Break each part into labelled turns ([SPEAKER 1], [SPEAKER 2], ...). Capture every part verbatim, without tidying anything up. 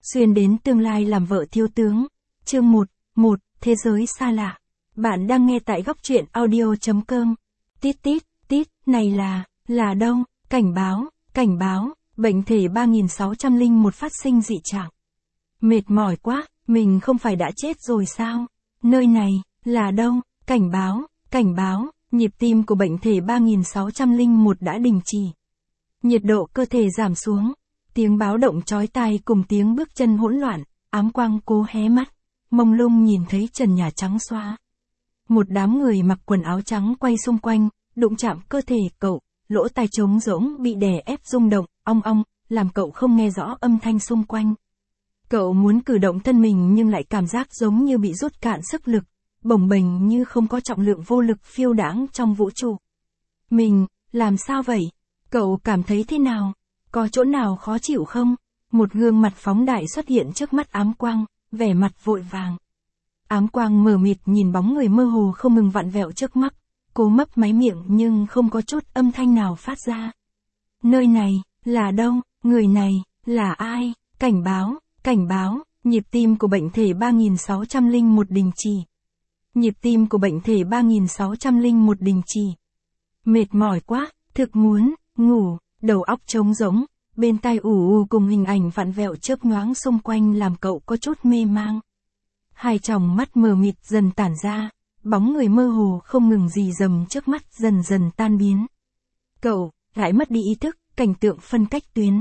[SPEAKER 1] Xuyên đến tương lai làm vợ thiếu tướng. Chương một, một, Thế giới xa lạ. Bạn đang nghe tại góc truyện audio chấm com. Tít tít, tít, này là, là đâu? Cảnh báo, cảnh báo, bệnh thể ba nghìn sáu trăm lẻ một phát sinh dị trạng. Mệt mỏi quá, mình không phải đã chết rồi sao? Nơi này, là đâu? Cảnh báo, cảnh báo, nhịp tim của bệnh thể ba nghìn sáu trăm lẻ một đã đình chỉ. Nhiệt độ cơ thể giảm xuống. Tiếng báo động chói tai cùng tiếng bước chân hỗn loạn, ám quang cố hé mắt, mông lung nhìn thấy trần nhà trắng xóa. Một đám người mặc quần áo trắng quay xung quanh, đụng chạm cơ thể cậu, lỗ tai trống rỗng bị đè ép rung động, ong ong, làm cậu không nghe rõ âm thanh xung quanh. Cậu muốn cử động thân mình nhưng lại cảm giác giống như bị rút cạn sức lực, bồng bềnh như không có trọng lượng, vô lực phiêu đãng trong vũ trụ. Mình, làm sao vậy? Cậu cảm thấy thế nào? Có chỗ nào khó chịu không? Một gương mặt phóng đại xuất hiện trước mắt ám quang, vẻ mặt vội vàng. Ám quang mờ mịt nhìn bóng người mơ hồ không ngừng vặn vẹo trước mắt, cố mấp máy miệng nhưng không có chút âm thanh nào phát ra. Nơi này, là đâu? Người này, là ai? Cảnh báo, cảnh báo, nhịp tim của bệnh thể ba nghìn sáu trăm lẻ một đình chỉ. Nhịp tim của bệnh thể ba nghìn sáu trăm lẻ một đình chỉ. Mệt mỏi quá, thực muốn, ngủ. Đầu óc trống rỗng, bên tai ù ù cùng hình ảnh vặn vẹo chớp nhoáng xung quanh làm cậu có chút mê mang. Hai tròng mắt mờ mịt dần tản ra, bóng người mơ hồ không ngừng rì rầm trước mắt dần dần tan biến. Cậu, lại mất đi ý thức, cảnh tượng phân cách tuyến.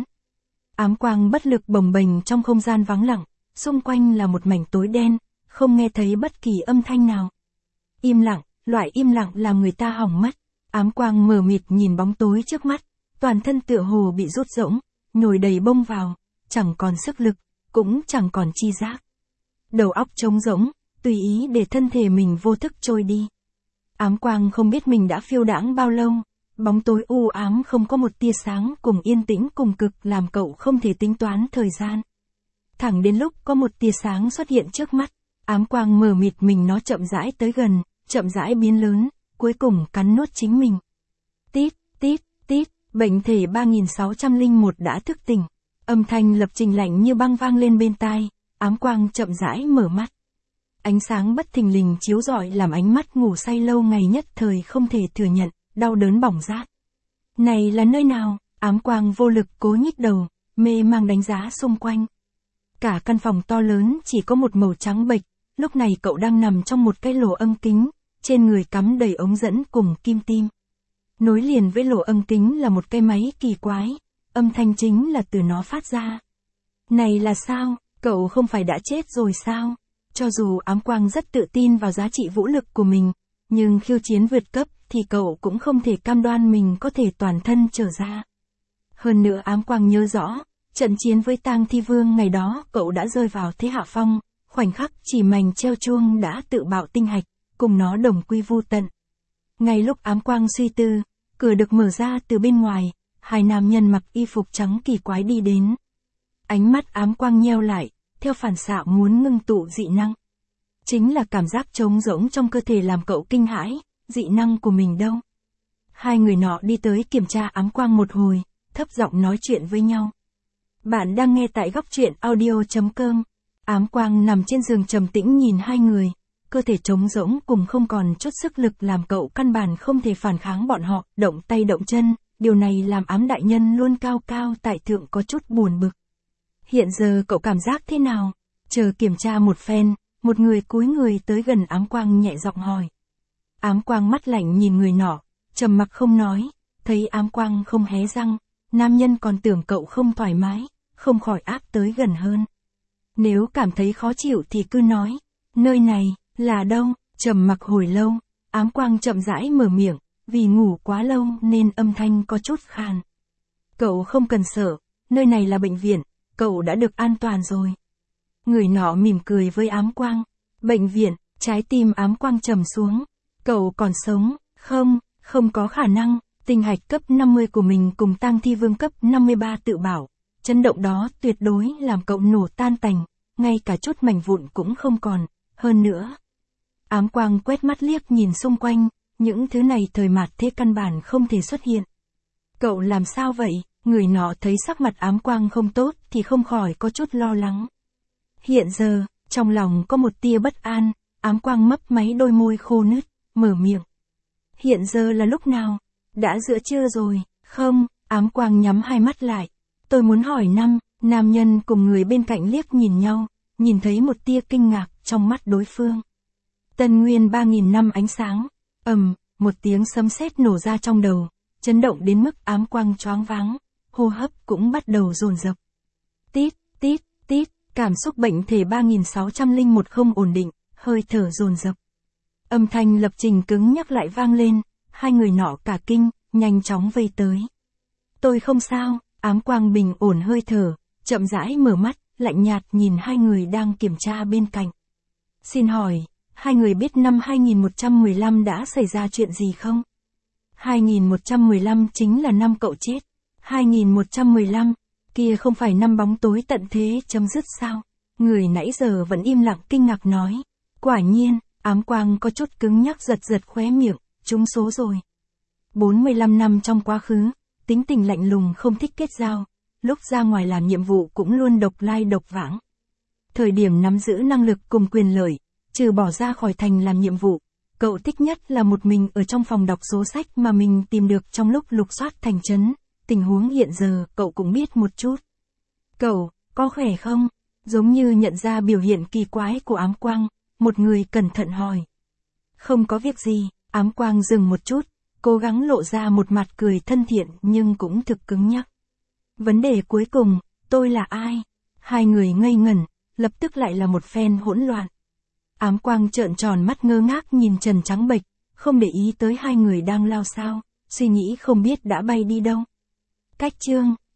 [SPEAKER 1] Ám quang bất lực bồng bềnh trong không gian vắng lặng, xung quanh là một mảnh tối đen, không nghe thấy bất kỳ âm thanh nào. Im lặng, loại im lặng làm người ta hỏng mất. Ám quang mờ mịt nhìn bóng tối trước mắt. Toàn thân tựa hồ bị rút rỗng, nhồi đầy bông vào, chẳng còn sức lực, cũng chẳng còn chi giác. Đầu óc trống rỗng, tùy ý để thân thể mình vô thức trôi đi. Ám quang không biết mình đã phiêu đãng bao lâu, bóng tối u ám không có một tia sáng cùng yên tĩnh cùng cực làm cậu không thể tính toán thời gian. Thẳng đến lúc có một tia sáng xuất hiện trước mắt, ám quang mờ mịt mình nó chậm rãi tới gần, chậm rãi biến lớn, cuối cùng cắn nuốt chính mình. Tít, tít, tít. Bệnh thể ba nghìn sáu trăm lẻ một đã thức tỉnh. Âm thanh lập trình lạnh như băng vang lên bên tai, ám quang chậm rãi mở mắt. Ánh sáng bất thình lình chiếu rọi làm ánh mắt ngủ say lâu ngày nhất thời không thể thừa nhận, đau đớn bỏng rát. Này là nơi nào? Ám quang vô lực cố nhích đầu, mê mang đánh giá xung quanh. Cả căn phòng to lớn chỉ có một màu trắng bệch, lúc này cậu đang nằm trong một cái lỗ âm kính, trên người cắm đầy ống dẫn cùng kim tim. Nối liền với lỗ âm kính là một cái máy kỳ quái, âm thanh chính là từ nó phát ra. Này là sao, cậu không phải đã chết rồi sao? Cho dù ám quang rất tự tin vào giá trị vũ lực của mình, nhưng khiêu chiến vượt cấp thì cậu cũng không thể cam đoan mình có thể toàn thân trở ra. Hơn nữa ám quang nhớ rõ, trận chiến với Tang Thi Vương ngày đó cậu đã rơi vào thế hạ phong, khoảnh khắc chỉ mảnh treo chuông đã tự bạo tinh hạch, cùng nó đồng quy vu tận. Ngay lúc ám quang suy tư, cửa được mở ra từ bên ngoài, hai nam nhân mặc y phục trắng kỳ quái đi đến. Ánh mắt ám quang nheo lại, theo phản xạ muốn ngưng tụ dị năng. Chính là cảm giác trống rỗng trong cơ thể làm cậu kinh hãi, dị năng của mình đâu? Hai người nọ đi tới kiểm tra ám quang một hồi, thấp giọng nói chuyện với nhau. Bạn đang nghe tại góc truyện audio chấm com. Ám quang nằm trên giường trầm tĩnh nhìn hai người. Cơ thể trống rỗng cùng không còn chút sức lực làm cậu căn bản không thể phản kháng bọn họ, động tay động chân, điều này làm ám đại nhân luôn cao cao tại thượng có chút buồn bực. Hiện giờ cậu cảm giác thế nào? Chờ kiểm tra một phen, một người cúi người tới gần ám quang nhẹ giọng hỏi. Ám quang mắt lạnh nhìn người nọ, trầm mặc không nói, thấy ám quang không hé răng, nam nhân còn tưởng cậu không thoải mái, không khỏi áp tới gần hơn. Nếu cảm thấy khó chịu thì cứ nói, nơi này là đâu? Trầm mặc hồi lâu, ám quang chậm rãi mở miệng, vì ngủ quá lâu nên âm thanh có chút khàn. Cậu không cần sợ, nơi này là bệnh viện, cậu đã được an toàn rồi. Người nọ mỉm cười với ám quang. Bệnh viện, trái tim ám quang trầm xuống. Cậu còn sống, không, không có khả năng, tinh hạch cấp năm mươi của mình cùng Tang Thi Vương cấp năm mươi ba tự bảo. Chấn động đó tuyệt đối làm cậu nổ tan tành, ngay cả chút mảnh vụn cũng không còn, hơn nữa. Ám quang quét mắt liếc nhìn xung quanh, những thứ này thời mạt thế căn bản không thể xuất hiện. Cậu làm sao vậy? Người nọ thấy sắc mặt ám quang không tốt thì không khỏi có chút lo lắng. Hiện giờ, trong lòng có một tia bất an, ám quang mấp máy đôi môi khô nứt, mở miệng. Hiện giờ là lúc nào? Đã giữa trưa rồi, không, ám quang nhắm hai mắt lại. Tôi muốn hỏi năm, nam nhân cùng người bên cạnh liếc nhìn nhau, nhìn thấy một tia kinh ngạc trong mắt đối phương. Tân Nguyên ba nghìn năm ánh sáng, ầm, một tiếng sấm sét nổ ra trong đầu, chấn động đến mức ám quang choáng váng, hô hấp cũng bắt đầu dồn dập. Tít, tít, tít, cảm xúc bệnh thể ba nghìn sáu trăm lẻ một không ổn định, hơi thở dồn dập. Âm thanh lập trình cứng nhắc lại vang lên, hai người nọ cả kinh, nhanh chóng vây tới. Tôi không sao, ám quang bình ổn hơi thở, chậm rãi mở mắt, lạnh nhạt nhìn hai người đang kiểm tra bên cạnh. Xin hỏi, hai người biết năm hai nghìn một trăm mười lăm đã xảy ra chuyện gì không? hai nghìn một trăm mười lăm chính là năm cậu chết. hai nghìn một trăm mười lăm, kia không phải năm bóng tối tận thế chấm dứt sao? Người nãy giờ vẫn im lặng kinh ngạc nói. Quả nhiên, ám quang có chút cứng nhắc giật giật khóe miệng, trúng số rồi. bốn mươi lăm năm trong quá khứ, tính tình lạnh lùng không thích kết giao, lúc ra ngoài làm nhiệm vụ cũng luôn độc lai độc vãng. Thời điểm nắm giữ năng lực cùng quyền lợi, trừ bỏ ra khỏi thành làm nhiệm vụ, cậu thích nhất là một mình ở trong phòng đọc số sách mà mình tìm được trong lúc lục soát thành trấn. Tình huống hiện giờ cậu cũng biết một chút. Cậu, có khỏe không? Giống như nhận ra biểu hiện kỳ quái của ám quang, một người cẩn thận hỏi. Không có việc gì, ám quang dừng một chút, cố gắng lộ ra một mặt cười thân thiện nhưng cũng thực cứng nhắc. Vấn đề cuối cùng, tôi là ai? Hai người ngây ngẩn, lập tức lại là một phen hỗn loạn. Ám quang trợn tròn mắt ngơ ngác nhìn trần trắng bệch, không để ý tới hai người đang lao sao, suy nghĩ không biết đã bay đi đâu. Cách chương